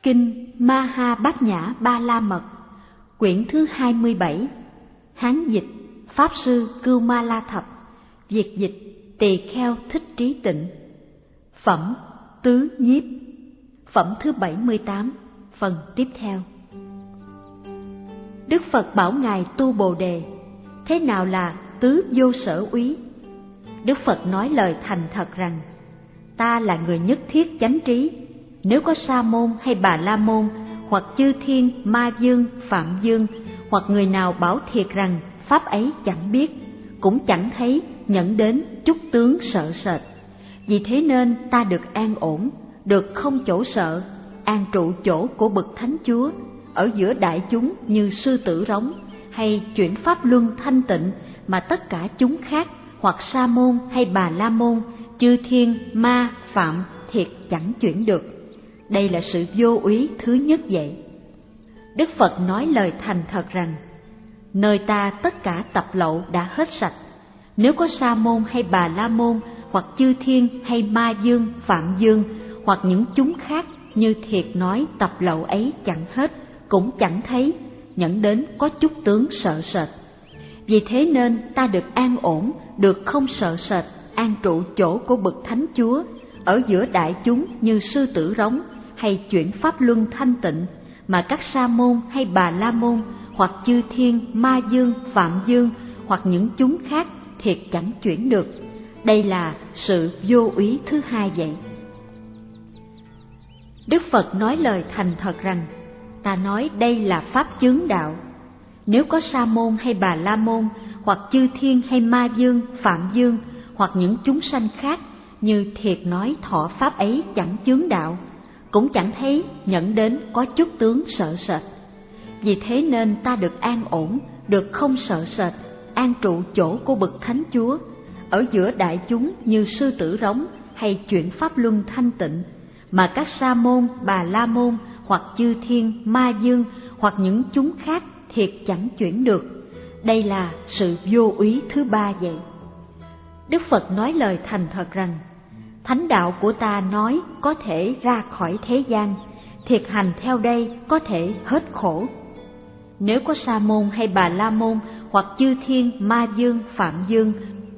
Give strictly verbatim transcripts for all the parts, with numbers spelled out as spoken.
Kinh Ma Ha Bát Nhã Ba La Mật, quyển thứ hai mươi bảy, Hán dịch Pháp Sư Cưu Ma La Thập, Việt dịch Tỳ Kheo Thích Trí Tịnh. Phẩm Tứ Nhiếp, phẩm thứ bảy mươi tám, phần tiếp theo. Đức Phật bảo Ngài Tu Bồ Đề, thế nào là tứ vô sở úy? Đức Phật nói lời thành thật rằng, ta là người nhất thiết chánh trí. Nếu có Sa môn hay Bà La môn, hoặc chư thiên, ma dương, phạm dương, hoặc người nào bảo thiệt rằng pháp ấy chẳng biết, cũng chẳng thấy, nhẫn đến chút tướng sợ sệt. Vì thế nên ta được an ổn, được không chỗ sợ, an trụ chỗ của bậc Thánh Chúa, ở giữa đại chúng như sư tử rống, hay chuyển pháp luân thanh tịnh mà tất cả chúng khác, hoặc Sa môn hay Bà La môn, chư thiên, ma, phạm, thiệt chẳng chuyển được. Đây là sự vô úy thứ nhất vậy. Đức Phật nói lời thành thật rằng, nơi ta tất cả tập lậu đã hết sạch. Nếu có Sa môn hay Bà La môn, hoặc chư thiên hay ma dương, phạm dương, hoặc những chúng khác như thiệt nói tập lậu ấy chẳng hết, cũng chẳng thấy, nhẫn đến có chút tướng sợ sệt. Vì thế nên ta được an ổn, được không sợ sệt, an trụ chỗ của bậc Thánh Chúa, ở giữa đại chúng như sư tử rống, hay chuyển pháp luân thanh tịnh mà các Sa môn hay Bà La môn, hoặc chư thiên, ma dương, phạm dương, hoặc những chúng khác thiệt chẳng chuyển được. Đây là sự vô úy thứ hai vậy. Đức Phật nói lời thành thật rằng, ta nói đây là pháp chướng đạo. Nếu có Sa môn hay Bà La môn, hoặc chư thiên hay ma dương, phạm dương, hoặc những chúng sanh khác như thiệt nói thọ pháp ấy chẳng chướng đạo, cũng chẳng thấy, nhẫn đến có chút tướng sợ sệt. Vì thế nên ta được an ổn, được không sợ sệt, an trụ chỗ của bậc Thánh Chúa, ở giữa đại chúng như sư tử rống, hay chuyển pháp luân thanh tịnh mà các Sa môn, Bà La môn, hoặc chư thiên, ma dương, hoặc những chúng khác thiệt chẳng chuyển được. Đây là sự vô úy thứ ba vậy. Đức Phật nói lời thành thật rằng, thánh đạo của ta nói có thể ra khỏi thế gian, thiệt hành theo đây có thể hết khổ. Nếu có Sa môn hay Bà La môn, hoặc chư thiên, ma dương, phạm dương,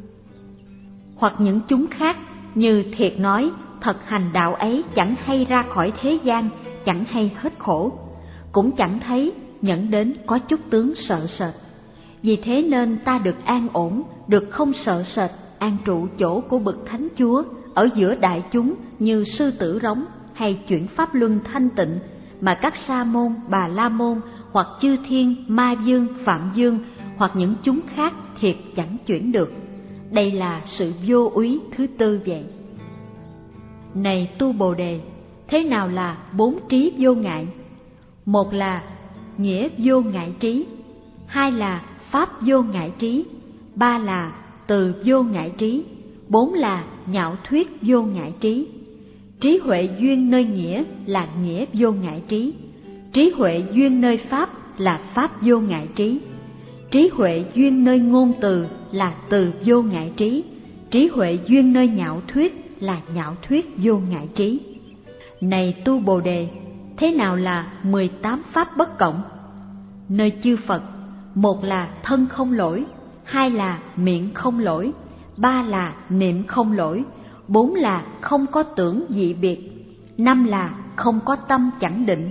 hoặc những chúng khác như thiệt nói thật hành đạo ấy chẳng hay ra khỏi thế gian, chẳng hay hết khổ, cũng chẳng thấy, nhẫn đến có chút tướng sợ sệt. Vì thế nên ta được an ổn, được không sợ sệt, an trụ chỗ của bậc Thánh Chúa, ở giữa đại chúng như sư tử rống, hay chuyển pháp luân thanh tịnh mà các Sa môn, Bà La môn, hoặc chư thiên, ma dương, phạm dương, hoặc những chúng khác thiệt chẳng chuyển được. Đây là sự vô úy thứ tư vậy. Này Tu Bồ Đề, thế nào là bốn trí vô ngại? Một là nghĩa vô ngại trí, hai là pháp vô ngại trí, ba là từ vô ngại trí, bốn là nhạo thuyết vô ngại trí. Trí huệ duyên nơi nghĩa là nghĩa vô ngại trí, trí huệ duyên nơi pháp là pháp vô ngại trí, trí huệ duyên nơi ngôn từ là từ vô ngại trí, trí huệ duyên nơi nhạo thuyết là nhạo thuyết vô ngại trí. Này Tu Bồ Đề, thế nào là mười tám pháp bất cộng? Nơi chư Phật, một là thân không lỗi, hai là miệng không lỗi, ba là niệm không lỗi, bốn là không có tưởng dị biệt, năm là không có tâm chẳng định,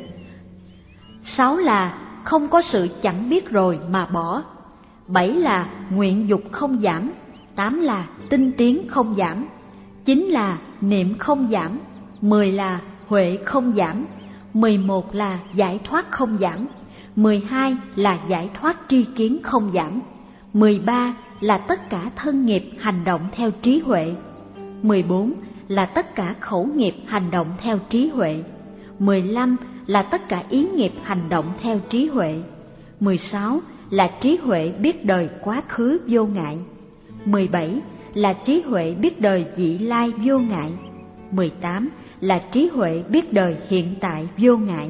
sáu là không có sự chẳng biết rồi mà bỏ, bảy là nguyện dục không giảm, tám là tinh tiến không giảm, chín là niệm không giảm, mười là huệ không giảm, mười một là giải thoát không giảm, mười hai là giải thoát tri kiến không giảm, mười ba là tất cả thân nghiệp hành động theo trí huệ, mười bốn là tất cả khẩu nghiệp hành động theo trí huệ, mười lăm là tất cả ý nghiệp hành động theo trí huệ, mười sáu là trí huệ biết đời quá khứ vô ngại, mười bảy là trí huệ biết đời vị lai vô ngại, mười tám là trí huệ biết đời hiện tại vô ngại.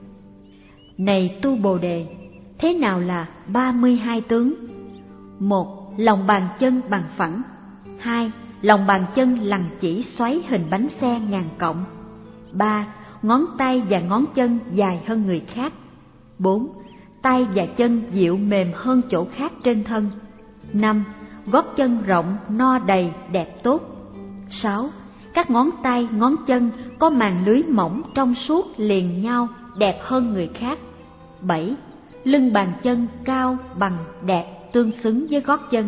Này Tu Bồ Đề, thế nào là ba mươi hai tướng? Một, lòng bàn chân bằng phẳng. Hai, lòng bàn chân lằn chỉ xoáy hình bánh xe ngàn cộng. Ba, ngón tay và ngón chân dài hơn người khác. Bốn, tay và chân dịu mềm hơn chỗ khác trên thân. Năm, gót chân rộng, no đầy, đẹp tốt. Sáu, các ngón tay, ngón chân có màng lưới mỏng trong suốt liền nhau, đẹp hơn người khác. Bảy, lưng bàn chân cao, bằng, đẹp, tương xứng với gót chân.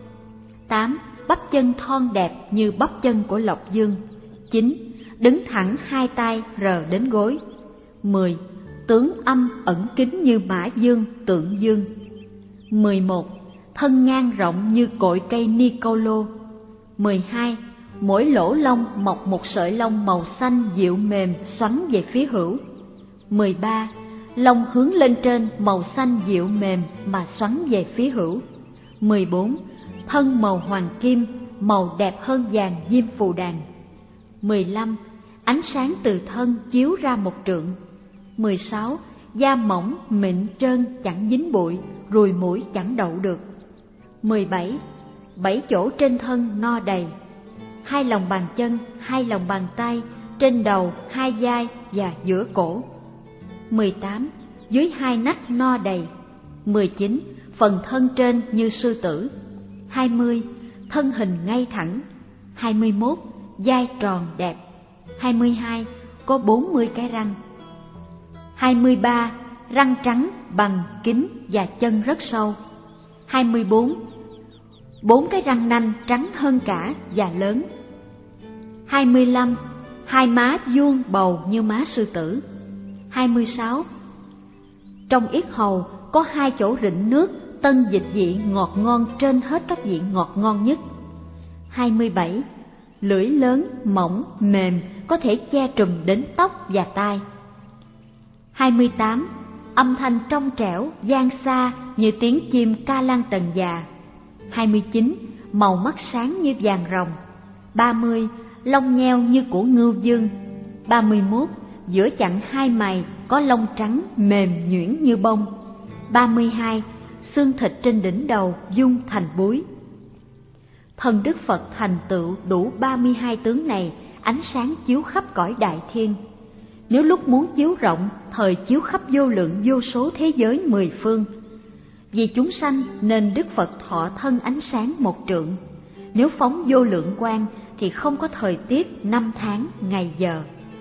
Tám, bắp chân thon đẹp như bắp chân của Lộc Dương. Chín, đứng thẳng hai tay rờ đến gối. Mười, tướng âm ẩn kín như Mã Dương, Tượng Dương. Mười một, thân ngang rộng như cội cây Nicolo. Mười hai, mỗi lỗ lông mọc một sợi lông màu xanh dịu mềm xoắn về phía hữu. Mười ba, lông hướng lên trên màu xanh dịu mềm mà xoắn về phía hữu. Mười bốn, thân màu hoàng kim, màu đẹp hơn vàng diêm phù đàn. Mười lăm, ánh sáng từ thân chiếu ra một trượng. Mười sáu, da mỏng, mịn trơn, chẳng dính bụi, ruồi muỗi chẳng đậu được. Mười bảy, bảy chỗ trên thân no đầy. Hai lòng bàn chân, hai lòng bàn tay, trên đầu, hai vai và giữa cổ. Mười tám, dưới hai nách no đầy. Mười chín, phần thân trên như sư tử. Hai mươi, thân hình ngay thẳng. Hai mươi mốt, vai tròn đẹp. Hai mươi hai, có bốn mươi cái răng. Hai mươi ba, răng trắng, bằng, kín và chân rất sâu. Hai mươi bốn, bốn cái răng nanh trắng hơn cả và lớn. Hai mươi lăm, hai má vuông bầu như má sư tử. Hai mươi sáu, trong yết hầu có hai chỗ rịnh nước, tân dịch vị ngọt ngon trên hết các vị ngọt ngon nhất. Hai mươi bảy, lưỡi lớn, mỏng, mềm, có thể che trùm đến tóc và tai. Hai mươi tám, âm thanh trong trẻo, vang xa như tiếng chim ca lan tần già. Hai mươi chín, màu mắt sáng như vàng rồng. Ba mươi, lông nheo như của ngưu dương. Ba mươi mốt, giữa chặng hai mày có lông trắng mềm nhuyễn như bông. Ba mươi hai, xương thịt trên đỉnh đầu dung thành búi. Thân Đức Phật thành tựu đủ ba mươi hai tướng này, ánh sáng chiếu khắp cõi đại thiên. Nếu lúc muốn chiếu rộng, thời chiếu khắp vô lượng vô số thế giới mười phương. Vì chúng sanh nên Đức Phật thọ thân ánh sáng một trượng. Nếu phóng vô lượng quang thì không có thời tiết, năm tháng, ngày giờ.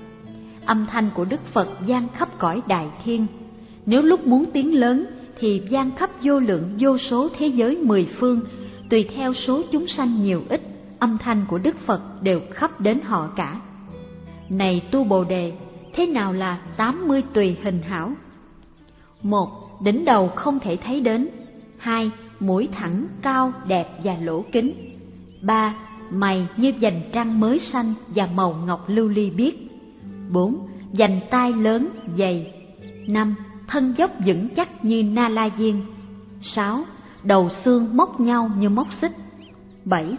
Âm thanh của Đức Phật vang khắp cõi đại thiên. Nếu lúc muốn tiếng lớn thì vang khắp vô lượng vô số thế giới mười phương. Tùy theo số chúng sanh nhiều ít, âm thanh của Đức Phật đều khắp đến họ cả. Này tu Bồ Đề, thế nào là tám mươi tùy hình hảo? Một, đỉnh đầu không thể thấy đến. Hai, mũi thẳng, cao, đẹp và lỗ kính. Ba, mày như vành trăng mới xanh và màu ngọc lưu ly biếc. Bốn, vành tai lớn, dày. Năm, thân dốc vững chắc như Na La Diên. Sáu, đầu xương móc nhau như móc xích. Bảy,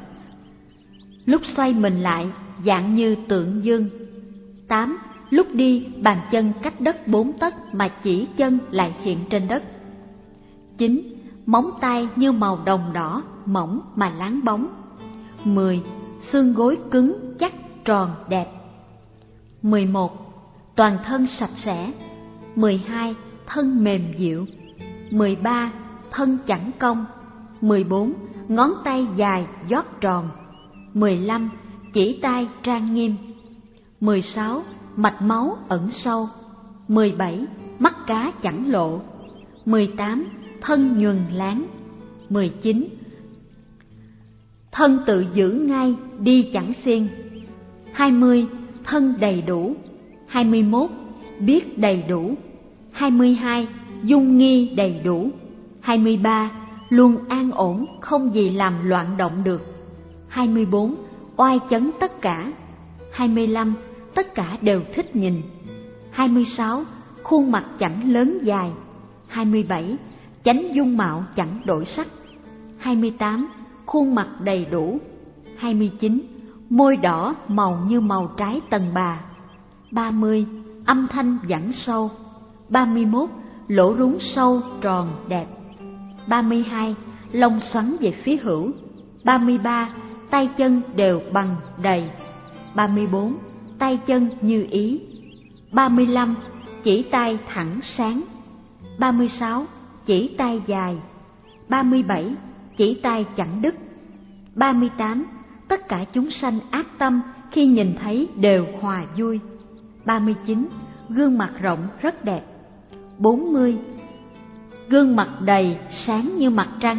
lúc xoay mình lại dạng như Tượng Dương. Tám, lúc đi bàn chân cách đất bốn tấc mà chỉ chân lại hiện trên đất. Chín, móng tay như màu đồng đỏ, mỏng mà láng bóng. Mười, xương gối cứng, chắc, tròn, đẹp. Mười một, toàn thân sạch sẽ. Mười hai, thân mềm dịu. Mười ba, thân chẳng cong. Mười bốn, ngón tay dài, giót tròn. Mười lăm, chỉ tay trang nghiêm. Mười sáu, mạch máu ẩn sâu. Mười bảy, mắt cá chẳng lộ. Mười tám, thân nhuần láng. Mười chín, thân tự giữ ngay, đi chẳng xiên. Hai mươi, thân đầy đủ. Hai mươi mốt, biết đầy đủ. Hai mươi hai, dung nghi đầy đủ. Hai mươi ba, luôn an ổn, không gì làm loạn động được. Hai mươi bốn, oai chấn tất cả. Hai mươi lăm, tất cả đều thích nhìn. Hai mươi sáu, khuôn mặt chẳng lớn dài. Hai mươi bảy, chánh dung mạo chẳng đổi sắc. Hai mươi tám, khuôn mặt đầy đủ. Hai mươi chín, môi đỏ màu như màu trái tần bà. Ba mươi, âm thanh vẳng sâu. Ba mươi mốt, lỗ rúng sâu, tròn, đẹp. Ba mươi hai, lông xoắn về phía hữu. Ba mươi ba, tay chân đều bằng, đầy. Ba mươi bốn, tay chân như ý. ba mươi lăm. Chỉ tay thẳng sáng. ba mươi sáu. Chỉ tay dài. ba mươi bảy. Chỉ tay chẳng đứt. ba mươi tám. Tất cả chúng sanh ác tâm khi nhìn thấy đều hòa vui. ba mươi chín. Gương mặt rộng rất đẹp. bốn mươi. Gương mặt đầy sáng như mặt trăng.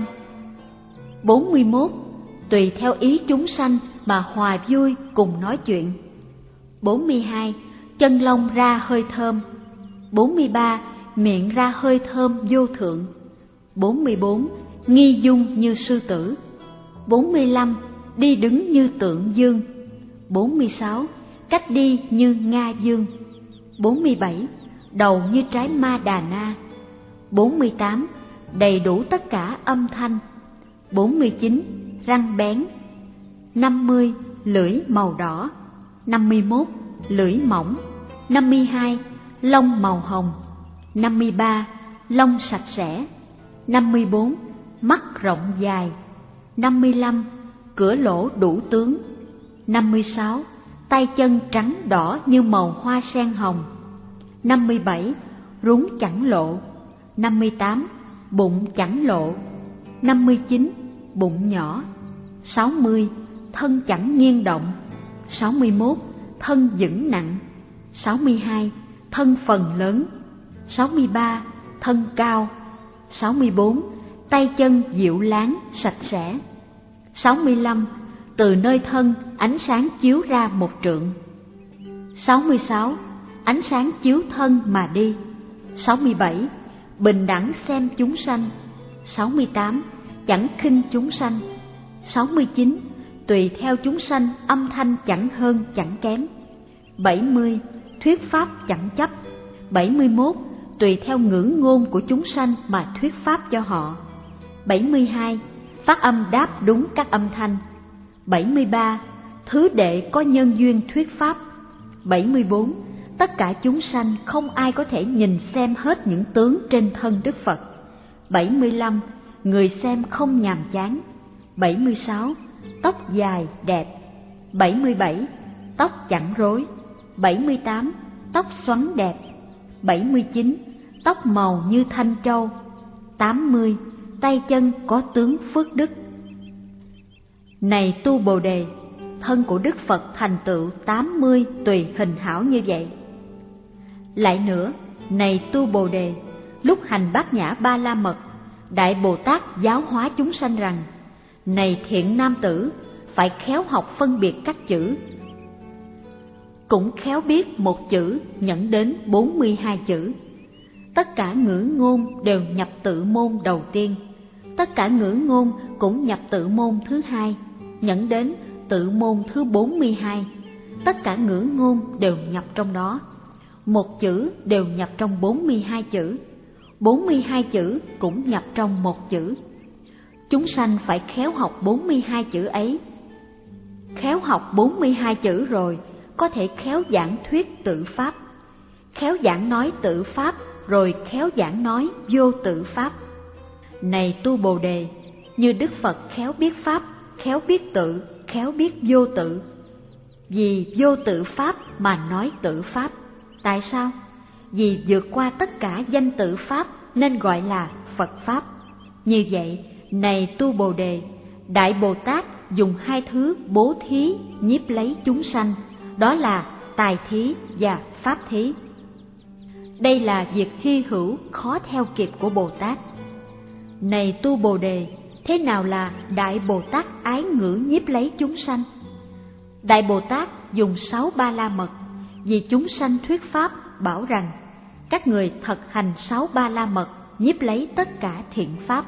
bốn mươi mốt. Tùy theo ý chúng sanh mà hòa vui cùng nói chuyện. bốn mươi hai. Chân lông ra hơi thơm. bốn mươi ba. Miệng ra hơi thơm vô thượng. bốn mươi bốn. Nghi dung như sư tử. bốn mươi lăm. Đi đứng như tượng dương. bốn mươi sáu. Cách đi như Nga dương. bốn mươi bảy. Đầu như trái ma đà na. bốn mươi tám. Đầy đủ tất cả âm thanh. bốn mươi chín. Răng bén. năm mươi. Lưỡi màu đỏ. năm mươi mốt. Lưỡi mỏng. năm mươi hai. Lông màu hồng. năm mươi ba. Lông sạch sẽ. năm mươi bốn. Mắt rộng dài. năm mươi lăm. Cửa lỗ đủ tướng. năm mươi sáu. Tay chân trắng đỏ như màu hoa sen hồng. năm mươi bảy. Rúng chẳng lộ. năm mươi tám. Bụng chẳng lộ. năm mươi chín. Bụng nhỏ. sáu mươi. Thân chẳng nghiêng động. sáu mươi mốt. Thân vững nặng. sáu mươi hai. Thân phần lớn. sáu mươi ba. Thân cao. sáu mươi bốn. Tay chân dịu láng, sạch sẽ. sáu mươi lăm. Từ nơi thân ánh sáng chiếu ra một trượng. sáu mươi sáu. Ánh sáng chiếu thân mà đi. sáu mươi bảy. Bình đẳng xem chúng sanh. sáu mươi tám. Chẳng khinh chúng sanh. sáu mươi chín. Tùy theo chúng sanh âm thanh chẳng hơn chẳng kém. bảy mươi. Thuyết pháp chẳng chấp. bảy mươi mốt. Tùy theo ngữ ngôn của chúng sanh mà thuyết pháp cho họ. bảy mươi hai. Phát âm đáp đúng các âm thanh. bảy mươi ba. Thứ đệ có nhân duyên thuyết pháp. bảy mươi bốn. Tất cả chúng sanh không ai có thể nhìn xem hết những tướng trên thân Đức Phật. bảy mươi lăm. Người xem không nhàm chán. bảy mươi sáu. Tóc dài đẹp. bảy mươi bảy. Tóc chẳng rối. bảy mươi tám. Tóc xoắn đẹp. bảy mươi chín. Tóc màu như thanh châu. tám mươi. Tay chân có tướng phước đức. Này tu Bồ Đề, thân của Đức Phật thành tựu tám mươi tùy hình hảo như vậy. Lại nữa, này tu Bồ Đề, lúc hành Bát Nhã Ba La Mật, Đại Bồ Tát giáo hóa chúng sanh rằng: này thiện nam tử, phải khéo học phân biệt các chữ. Cũng khéo biết một chữ nhẫn đến bốn mươi hai chữ. Tất cả ngữ ngôn đều nhập tự môn đầu tiên. Tất cả ngữ ngôn cũng nhập tự môn thứ hai, nhẫn đến tự môn thứ bốn mươi hai. Tất cả ngữ ngôn đều nhập trong đó. Một chữ đều nhập trong bốn mươi hai chữ. Bốn mươi hai chữ cũng nhập trong một chữ. Chúng sanh phải khéo học bốn mươi hai chữ ấy. Khéo học bốn mươi hai chữ rồi, có thể khéo giảng thuyết tự pháp. Khéo giảng nói tự pháp, rồi khéo giảng nói vô tự pháp. Này tu Bồ Đề, như Đức Phật khéo biết pháp, khéo biết tự, khéo biết vô tự. Vì vô tự pháp mà nói tự pháp. Tại sao? Vì vượt qua tất cả danh tự pháp nên gọi là Phật pháp. Như vậy, này tu Bồ Đề, Đại Bồ Tát dùng hai thứ bố thí nhiếp lấy chúng sanh, đó là tài thí và pháp thí. Đây là việc hy hữu khó theo kịp của Bồ Tát. Này tu Bồ Đề, thế nào là Đại Bồ Tát ái ngữ nhiếp lấy chúng sanh? Đại Bồ Tát dùng sáu ba la mật, vì chúng sanh thuyết pháp bảo rằng: các người thật hành sáu ba la mật nhiếp lấy tất cả thiện pháp.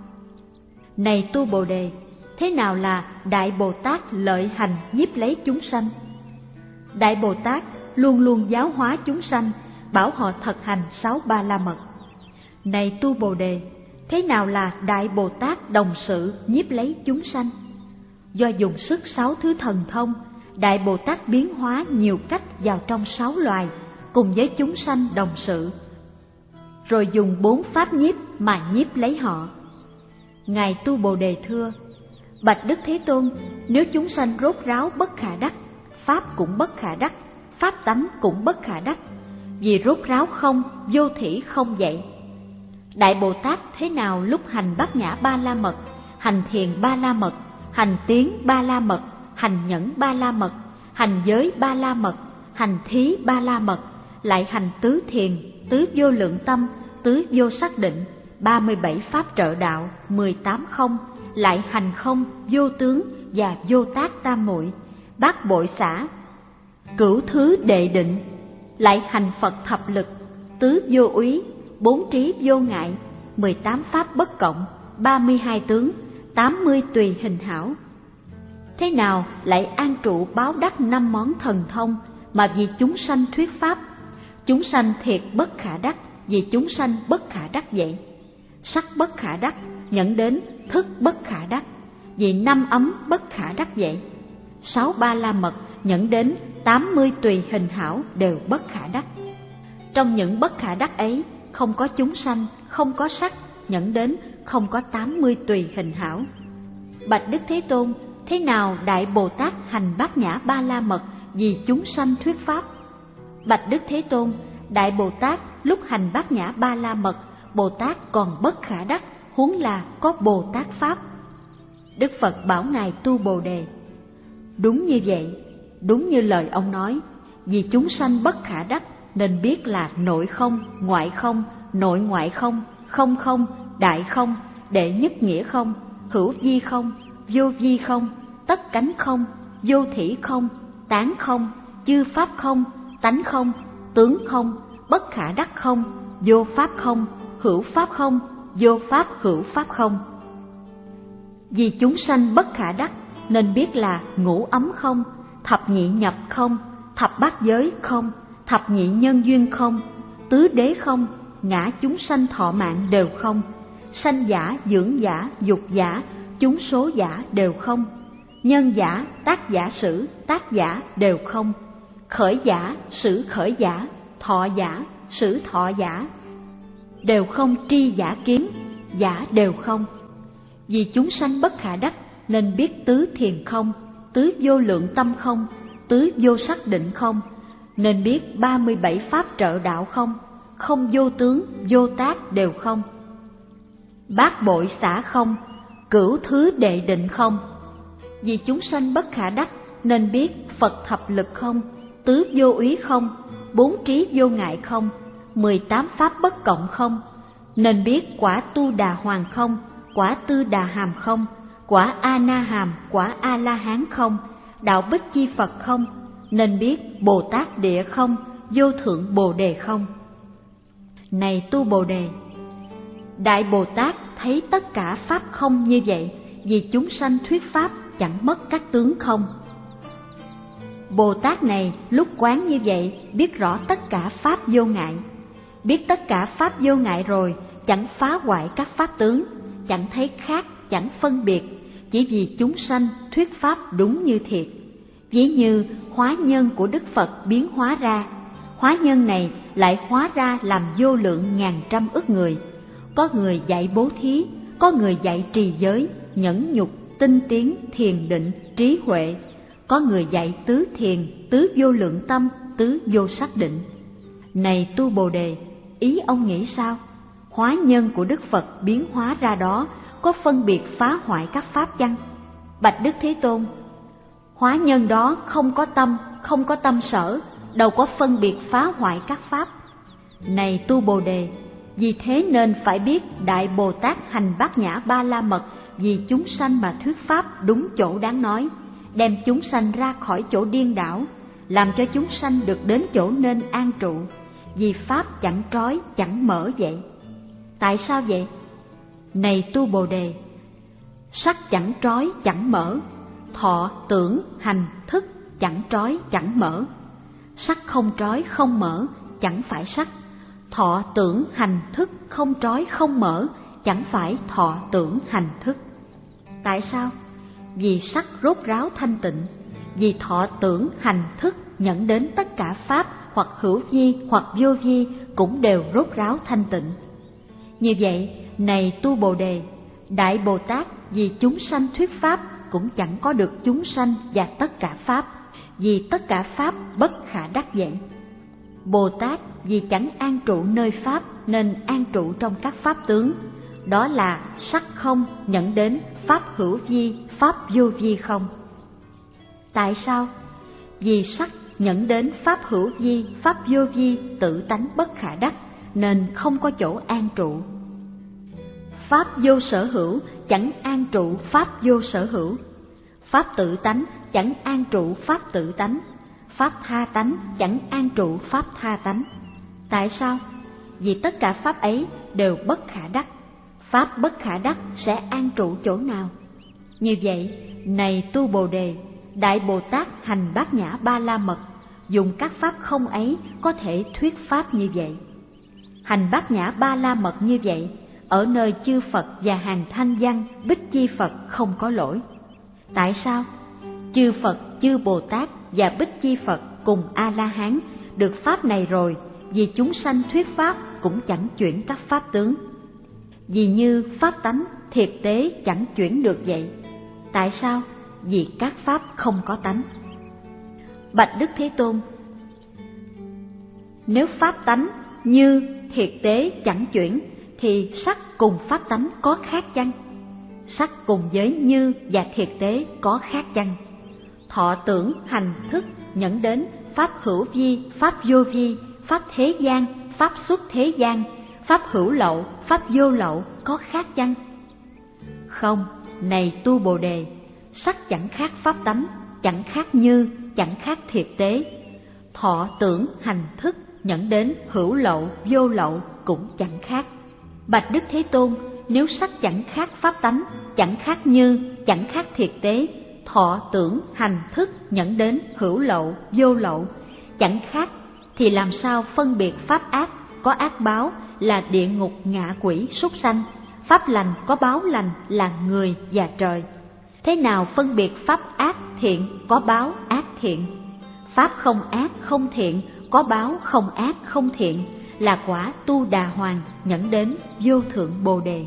Này tu Bồ Đề, thế nào là Đại Bồ Tát lợi hành nhiếp lấy chúng sanh? Đại Bồ Tát luôn luôn giáo hóa chúng sanh, bảo họ thật hành sáu ba la mật. Này tu Bồ Đề, thế nào là Đại Bồ Tát đồng sự nhiếp lấy chúng sanh? Do dùng sức sáu thứ thần thông, Đại Bồ Tát biến hóa nhiều cách vào trong sáu loài, cùng với chúng sanh đồng sự, rồi dùng bốn pháp nhiếp mà nhiếp lấy họ. Ngài tu Bồ Đề thưa: bạch Đức Thế Tôn, nếu chúng sanh rốt ráo bất khả đắc, pháp cũng bất khả đắc, pháp tánh cũng bất khả đắc, vì rốt ráo không, vô thỉ không vậy. Đại Bồ Tát thế nào lúc hành Bát Nhã Ba La Mật, hành Thiền Ba La Mật, hành Tiến Ba La Mật, hành Nhẫn Ba La Mật, hành Giới Ba La Mật, hành Thí Ba La Mật, lại hành Tứ Thiền, Tứ Vô Lượng Tâm, Tứ Vô Sắc Định, ba mươi bảy Pháp trợ đạo, mười tám không, lại hành không, vô tướng và vô tác tam muội, bát bội xả, cửu thứ đệ định, lại hành Phật thập lực, tứ vô úy, bốn trí vô ngại, mười tám Pháp bất cộng, ba mươi hai tướng, tám mươi tùy hình hảo. Thế nào lại an trụ báo đắc năm món thần thông mà vì chúng sanh thuyết pháp? Chúng sanh thiệt bất khả đắc, vì chúng sanh bất khả đắc vậy. Sắc bất khả đắc dẫn đến thức bất khả đắc, vì năm ấm bất khả đắc vậy. Sáu Ba La Mật dẫn đến tám mươi tùy hình hảo đều bất khả đắc. Trong những bất khả đắc ấy, không có chúng sanh, không có sắc, dẫn đến không có tám mươi tùy hình hảo. Bạch Đức Thế Tôn, thế nào Đại Bồ Tát hành Bát Nhã Ba La Mật vì chúng sanh thuyết pháp? Bạch Đức Thế Tôn, Đại Bồ Tát lúc hành Bát Nhã Ba La Mật, Bồ Tát còn bất khả đắc, huống là có Bồ Tát Pháp. Đức Phật bảo Ngài Tu Bồ Đề: đúng như vậy, đúng như lời ông nói, vì chúng sanh bất khả đắc nên biết là nội không, ngoại không, nội ngoại không, không không, đại không, đệ nhất nghĩa không, hữu vi không, vô vi không, tất cánh không, vô thỉ không, tán không, chư pháp không, tánh không, tướng không, bất khả đắc không, vô pháp không, hữu pháp không, vô pháp hữu pháp không. Vì chúng sanh bất khả đắc nên biết là ngũ ấm không, thập nhị nhập không, thập bát giới không, thập nhị nhân duyên không, tứ đế không, ngã chúng sanh thọ mạng đều không, sanh giả, dưỡng giả, dục giả, chúng số giả đều không, nhân giả, tác giả sử, tác giả đều không, khởi giả, sử khởi giả, thọ giả, sử thọ giả đều không, tri giả kiến, giả đều không. Vì chúng sanh bất khả đắc nên biết tứ thiền không, tứ vô lượng tâm không, tứ vô sắc định không, nên biết ba mươi bảy Pháp trợ đạo không, không vô tướng, vô tác đều không, bát bội xả không, cửu thứ đệ định không. Vì chúng sanh bất khả đắc nên biết Phật thập lực không, tứ vô úy không, bốn trí vô ngại không, mười tám Pháp bất cộng không, nên biết quả Tu Đà Hoàng không, quả Tư Đà Hàm không, quả A Na Hàm, quả A La Hán không, đạo Bích Chi Phật không, nên biết Bồ Tát Địa không, vô thượng Bồ Đề không. Này Tu Bồ Đề, Đại Bồ Tát thấy tất cả Pháp không như vậy, vì chúng sanh thuyết Pháp chẳng mất các tướng không. Bồ Tát này lúc quán như vậy biết rõ tất cả Pháp vô ngại. Biết tất cả Pháp vô ngại rồi, chẳng phá hoại các Pháp tướng, chẳng thấy khác, chẳng phân biệt, chỉ vì chúng sanh thuyết Pháp đúng như thiệt. Ví như hóa nhân của Đức Phật biến hóa ra, hóa nhân này lại hóa ra làm vô lượng ngàn trăm ức người. Có người dạy bố thí, có người dạy trì giới, nhẫn nhục, tinh tiến, thiền định, trí huệ, có người dạy tứ thiền, tứ vô lượng tâm, tứ vô sắc định. Này Tu Bồ Đề, ý ông nghĩ sao? Hóa nhân của Đức Phật biến hóa ra đó có phân biệt phá hoại các Pháp chăng? Bạch Đức Thế Tôn, hóa nhân đó không có tâm, không có tâm sở, đâu có phân biệt phá hoại các Pháp. Này Tu Bồ Đề, vì thế nên phải biết Đại Bồ Tát hành Bát Nhã Ba La Mật vì chúng sanh mà thuyết Pháp đúng chỗ đáng nói, đem chúng sanh ra khỏi chỗ điên đảo, làm cho chúng sanh được đến chỗ nên an trụ, vì Pháp chẳng trói, chẳng mở vậy. Tại sao vậy? Này Tu Bồ Đề, sắc chẳng trói, chẳng mở, thọ, tưởng, hành, thức chẳng trói, chẳng mở. Sắc không trói, không mở, chẳng phải sắc. Thọ, tưởng, hành, thức không trói, không mở, chẳng phải thọ, tưởng, hành, thức. Tại sao? Vì sắc rốt ráo thanh tịnh, vì thọ, tưởng, hành, thức nhận đến tất cả Pháp hoặc hữu vi hoặc vô vi cũng đều rốt ráo thanh tịnh. Như vậy, này Tu Bồ Đề, Đại Bồ Tát vì chúng sanh thuyết Pháp cũng chẳng có được chúng sanh và tất cả Pháp, vì tất cả Pháp bất khả đắc vậy. Bồ Tát vì chẳng an trụ nơi Pháp nên an trụ trong các Pháp tướng. Đó là sắc không nhận đến Pháp hữu vi, Pháp vô vi không. Tại sao? Vì sắc nhận đến Pháp hữu vi, Pháp vô vi tự tánh bất khả đắc nên không có chỗ an trụ. Pháp vô sở hữu chẳng an trụ Pháp vô sở hữu. Pháp tự tánh chẳng an trụ Pháp tự tánh. Pháp tha tánh chẳng an trụ Pháp tha tánh. Tại sao? Vì tất cả Pháp ấy đều bất khả đắc. Pháp bất khả đắc sẽ an trụ chỗ nào? Như vậy, này tu Bồ Đề, Đại Bồ Tát hành Bát Nhã Ba La Mật, dùng các Pháp không ấy có thể thuyết Pháp như vậy. Hành Bát Nhã Ba La Mật như vậy, ở nơi chư Phật và hàng thanh văn Bích Chi Phật không có lỗi. Tại sao? Chư Phật, chư Bồ Tát và Bích Chi Phật cùng A-la-hán được Pháp này rồi, vì chúng sanh thuyết Pháp cũng chẳng chuyển các Pháp tướng. Vì như Pháp tánh thiệt tế chẳng chuyển được vậy. Tại sao? Vì các Pháp không có tánh. Bạch Đức Thế Tôn, nếu Pháp tánh như thiệt tế chẳng chuyển, thì sắc cùng Pháp tánh có khác chăng? Sắc cùng với như và thiệt tế có khác chăng? Thọ tưởng hành thức nhẫn đến Pháp hữu vi, Pháp vô vi, Pháp thế gian, Pháp xuất thế gian, Pháp hữu lậu, Pháp vô lậu có khác chăng? Không, này tu Bồ Đề, sắc chẳng khác Pháp tánh, chẳng khác như, chẳng khác thiệt tế. Thọ tưởng hành thức nhẫn đến hữu lậu, vô lậu cũng chẳng khác. Bạch Đức Thế Tôn, nếu sắc chẳng khác Pháp tánh, chẳng khác như, chẳng khác thiệt tế, thọ tưởng hành thức nhẫn đến hữu lậu, vô lậu chẳng khác, thì làm sao phân biệt Pháp ác có ác báo là địa ngục, ngạ quỷ, súc sanh, Pháp lành có báo lành là người và trời? Thế nào phân biệt Pháp ác thiện có báo ác thiện? Pháp không ác không thiện có báo không ác không thiện là quả tu đà hoàng nhẫn đến vô thượng Bồ Đề.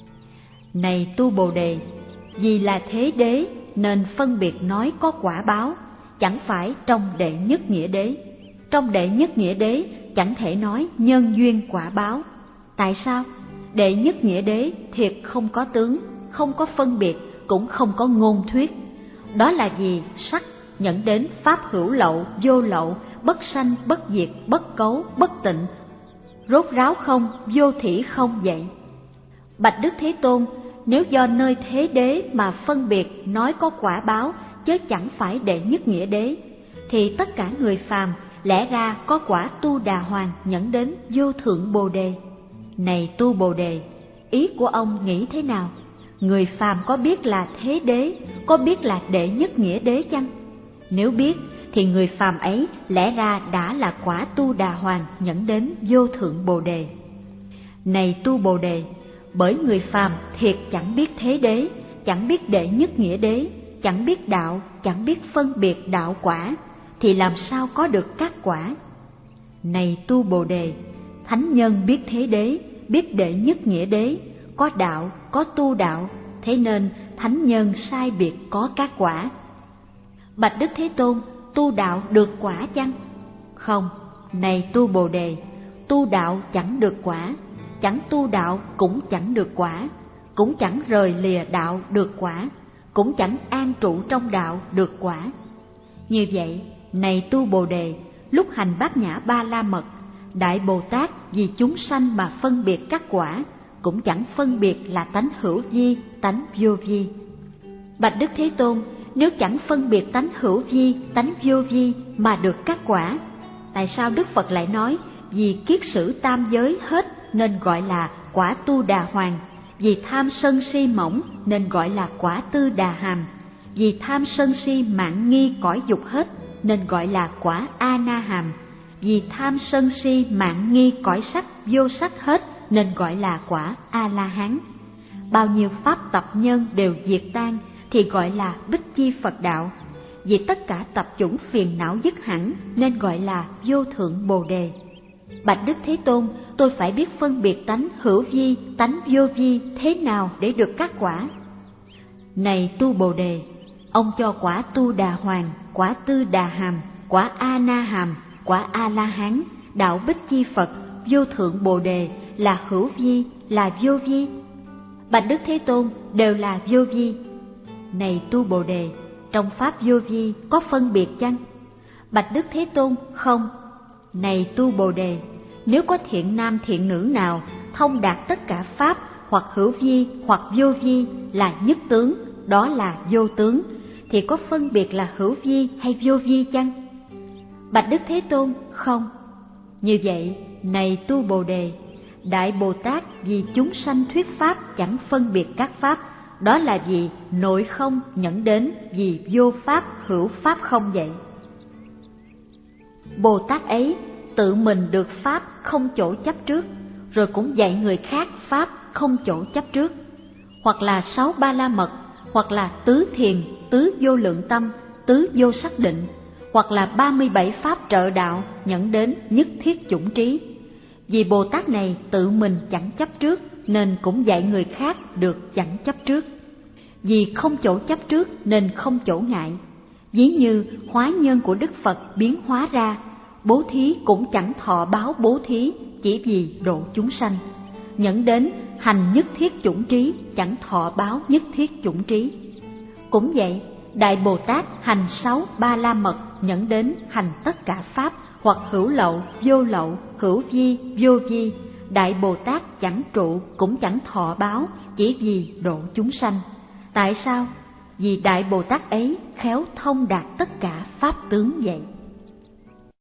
Này tu Bồ Đề, vì là thế đế nên phân biệt nói có quả báo, chẳng phải trong đệ nhất nghĩa đế. Trong đệ nhất nghĩa đế chẳng thể nói nhân duyên quả báo. Tại sao? Đệ nhất nghĩa đế thiệt không có tướng, không có phân biệt, cũng không có ngôn thuyết. Đó là vì sắc nhận đến Pháp hữu lậu, vô lậu, bất sanh, bất diệt, bất cấu, bất tịnh, rốt ráo không, vô thỉ không vậy. Bạch Đức Thế Tôn, nếu do nơi thế đế mà phân biệt nói có quả báo, chớ chẳng phải đệ nhất nghĩa đế, thì tất cả người phàm lẽ ra có quả tu đà hoàng nhẫn đến vô thượng Bồ Đề. Này tu Bồ Đề, ý của ông nghĩ thế nào? Người phàm có biết là thế đế, có biết là đệ nhất nghĩa đế chăng? Nếu biết, thì người phàm ấy lẽ ra đã là quả tu đà hoàng nhẫn đến vô thượng Bồ Đề. Này tu Bồ Đề, bởi người phàm thiệt chẳng biết thế đế, chẳng biết đệ nhất nghĩa đế, chẳng biết đạo, chẳng biết phân biệt đạo quả, thì làm sao có được các quả? Này tu Bồ Đề, thánh nhân biết thế đế, biết đệ nhất nghĩa đế, có đạo, có tu đạo, thế nên thánh nhân sai biệt có các quả. Bạch Đức Thế Tôn, tu đạo được quả chăng? Không, này tu Bồ Đề, tu đạo chẳng được quả, chẳng tu đạo cũng chẳng được quả, cũng chẳng rời lìa đạo được quả, cũng chẳng an trụ trong đạo được quả. Như vậy, này tu Bồ Đề, lúc hành Bát Nhã Ba La Mật, Đại Bồ Tát vì chúng sanh mà phân biệt các quả, cũng chẳng phân biệt là tánh hữu vi, tánh vô vi. Bạch Đức Thế Tôn, nếu chẳng phân biệt tánh hữu vi, tánh vô vi mà được các quả, tại sao Đức Phật lại nói vì kiết sử tam giới hết nên gọi là quả tu đà hoàng, vì tham sân si mỏng nên gọi là quả tư đà hàm, vì tham sân si mạn nghi cõi dục hết nên gọi là quả a na hàm, vì tham sân si mạn nghi cõi sắc vô sắc hết nên gọi là quả a la hán. Bao nhiêu pháp tập nhân đều diệt tan thì gọi là Bích Chi Phật đạo, vì tất cả tập chủng phiền não dứt hẳn nên gọi là vô thượng Bồ Đề. Bạch Đức Thế Tôn, tôi phải biết phân biệt tánh hữu vi, tánh vô vi thế nào để được các quả? Này tu Bồ Đề, ông cho quả tu đà hoàng, quả tư đà hàm, quả a na hàm, quả a la hán đạo Bích Chi Phật, vô thượng Bồ Đề là hữu vi, là vô vi? Bạch Đức Thế Tôn, đều là vô vi. Này tu Bồ Đề, trong pháp vô vi có phân biệt chăng? Bạch Đức Thế Tôn, không. Này tu Bồ Đề, nếu có thiện nam thiện nữ nào thông đạt tất cả pháp, hoặc hữu vi hoặc vô vi là nhất tướng, đó là vô tướng, thì có phân biệt là hữu vi hay vô vi chăng? Bạch Đức Thế Tôn, không. Như vậy, này tu Bồ Đề, Đại Bồ Tát vì chúng sanh thuyết pháp chẳng phân biệt các pháp, đó là vì nội không nhẫn đến vì vô pháp hữu pháp không vậy. Bồ Tát ấy tự mình được pháp không chỗ chấp trước, rồi cũng dạy người khác pháp không chỗ chấp trước, hoặc là sáu ba la mật, hoặc là tứ thiền, tứ vô lượng tâm, tứ vô sắc định, hoặc là ba mươi bảy pháp trợ đạo nhẫn đến nhất thiết chủng trí. Vì Bồ Tát này tự mình chẳng chấp trước, nên cũng dạy người khác được chẳng chấp trước. Vì không chỗ chấp trước nên không chỗ ngại. Ví như hóa nhân của Đức Phật biến hóa ra, bố thí cũng chẳng thọ báo bố thí, chỉ vì độ chúng sanh. Nhẫn đến hành nhất thiết chủng trí, chẳng thọ báo nhất thiết chủng trí. Cũng vậy, Đại Bồ Tát hành sáu ba la mật nhẫn đến hành tất cả pháp, hoặc hữu lậu, vô lậu, hữu vi, vô vi. Đại Bồ Tát chẳng trụ cũng chẳng thọ báo, chỉ vì độ chúng sanh. Tại sao? Vì Đại Bồ Tát ấy khéo thông đạt tất cả pháp tướng vậy.